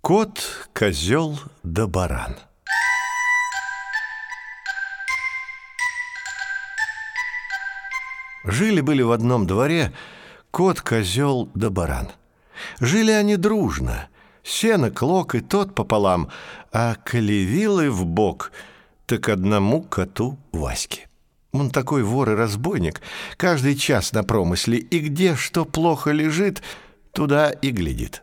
Кот, козел да баран. Жили-были в одном дворе кот, козел да баран. Жили они дружно, сено клок и тот пополам, а коли вилы в бок, так одному коту Ваське. Он такой вор и разбойник, каждый час на промысле, и где что плохо лежит, туда и глядит.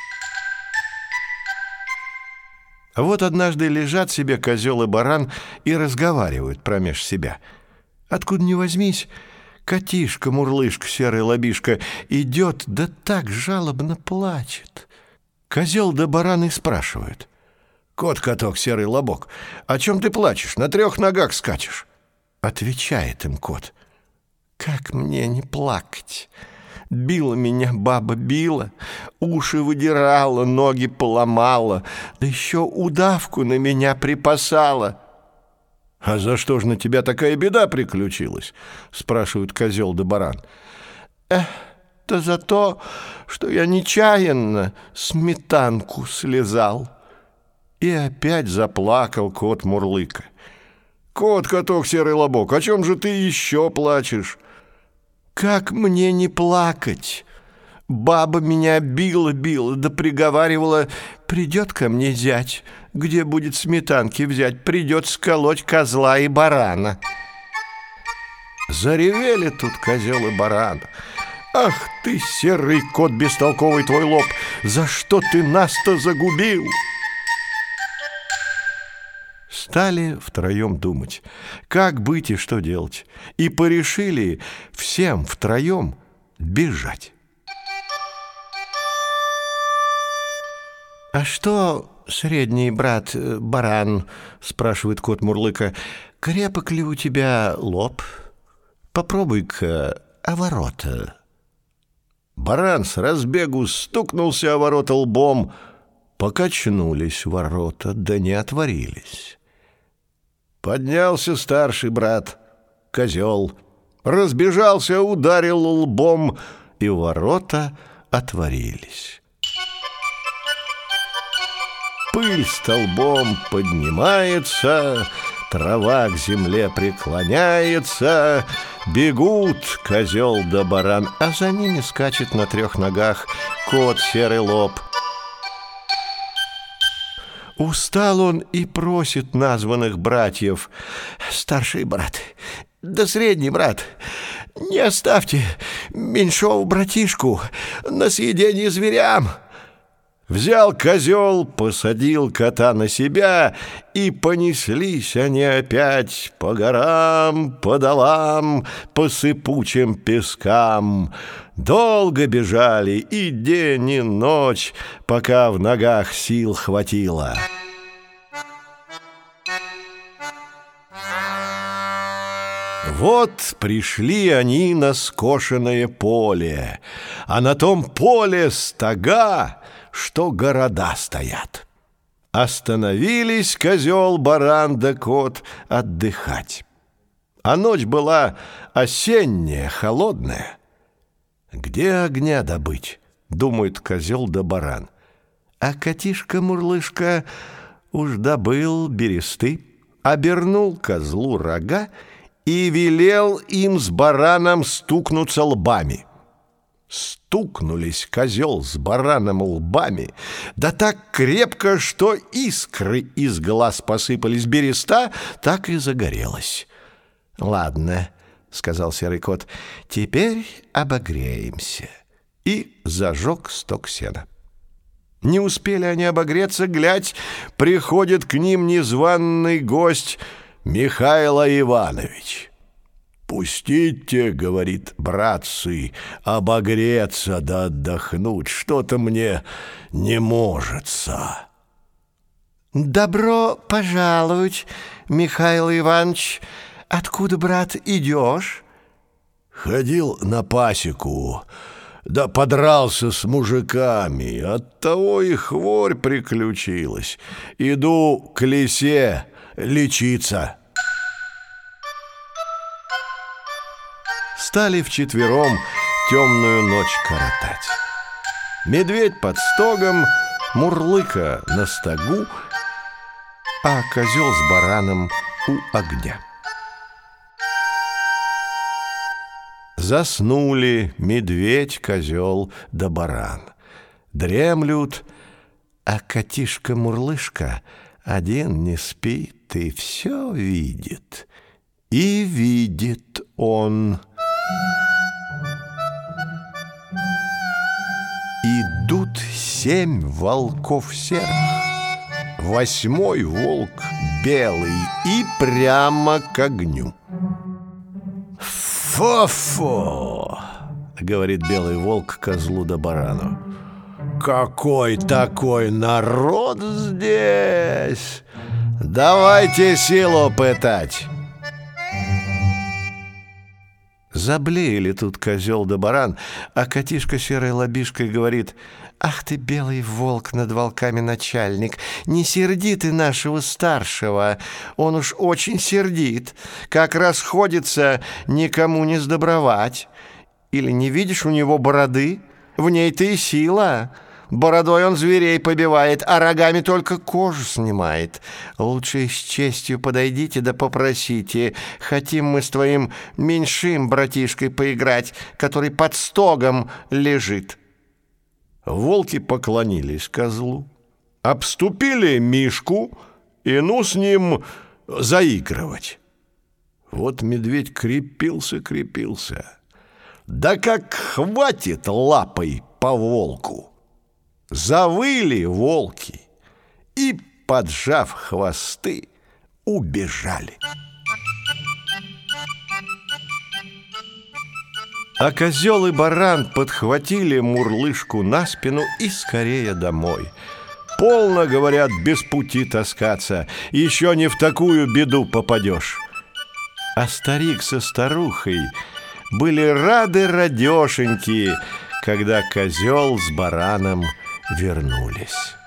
А вот однажды лежат себе козел и баран и разговаривают промеж себя. Откуда ни возьмись, котишка-мурлышка, серая лобишка, идет, да так жалобно плачет. Козел да баран и спрашивают: «Кот-каток, серый лобок, о чем ты плачешь? На 3 ногах скачешь?» Отвечает им кот: «Как мне не плакать? Била меня баба, била, уши выдирала, ноги поломала, да еще удавку на меня припасала». «А за что же на тебя такая беда приключилась?» — спрашивают козел да баран. «Да за то, что я нечаянно сметанку слезал». И опять заплакал кот-мурлыка. «Кот-каток, серый лобок, о чем же ты еще плачешь?» «Как мне не плакать? Баба меня била-била, да приговаривала: придет ко мне зять, где будет сметанки взять, придет сколоть козла и барана». Заревели тут козел и баран. «Ах ты, серый кот бестолковый твой лоб, за что ты нас-то загубил?» Стали втроем думать, как быть и что делать, и порешили всем втроем бежать. «А что, средний брат баран, — спрашивает кот Мурлыка, — крепок ли у тебя лоб? Попробуй-ка о ворота». Баран с разбегу стукнулся о ворота лбом, покачнулись ворота, да не отворились. Поднялся старший брат, козел, разбежался, ударил лбом, и ворота отворились. Пыль столбом поднимается, трава к земле преклоняется, бегут козел да баран, а за ними скачет на 3 ногах кот серый лоб. Устал он и просит названных братьев: «Старший брат, да средний брат, не оставьте меньшого братишку на съедение зверям». Взял козел, посадил кота на себя, и понеслись они опять по горам, по долам, по сыпучим пескам. Долго бежали и день, и ночь, пока в ногах сил хватило. Вот пришли они на скошенное поле, а на том поле стога, что города стоят. Остановились козел, баран да кот отдыхать. А ночь была осенняя, холодная. Где огня добыть, думает козел да баран. А котишка-мурлышка уж добыл бересты, обернул козлу рога и велел им с бараном стукнуться лбами. Стукнулись козел с бараном лбами, да так крепко, что искры из глаз посыпались, береста так и загорелась. «Ладно, — сказал серый кот, — теперь обогреемся», и зажег сток сена. Не успели они обогреться, глядь, приходит к ним незваный гость Михайло Иванович. «Пустите, — говорит, — братцы, обогреться да отдохнуть, что-то мне не можется». «Добро пожаловать, Михаил Иванович. Откуда, брат, идешь?» «Ходил на пасеку, да подрался с мужиками, оттого и хворь приключилась. Иду к лисе лечиться». Стали вчетвером темную ночь коротать. Медведь под стогом, Мурлыка на стогу, а козел с бараном у огня. Заснули медведь, козел да баран. Дремлют, а котишка-мурлышка один не спит и все видит. И видит он. Идут 7 волков серых, 8-й волк белый и прямо к огню. «Фу-фу!» — говорит белый волк козлу да барану. «Какой такой народ здесь! Давайте силу пытать!» Заблеяли тут козел да баран, а котишка серой лобишкой говорит: «Ах ты, белый волк над волками начальник, не серди ты нашего старшего, он уж очень сердит, как расходится, никому не сдобровать. Или не видишь у него бороды? В ней-то и сила». Бородой он зверей побивает, а рогами только кожу снимает. Лучше с честью подойдите да попросите. Хотим мы с твоим меньшим братишкой поиграть, который под стогом лежит». Волки поклонились козлу, обступили Мишку и ну с ним заигрывать. Вот медведь крепился. Да как хватит лапой по волку! Завыли волки и, поджав хвосты, убежали. А козел и баран подхватили мурлышку на спину и скорее домой. Полно, говорят, без пути таскаться, еще не в такую беду попадешь. А старик со старухой были рады радешеньки, когда козел с бараном вернулись.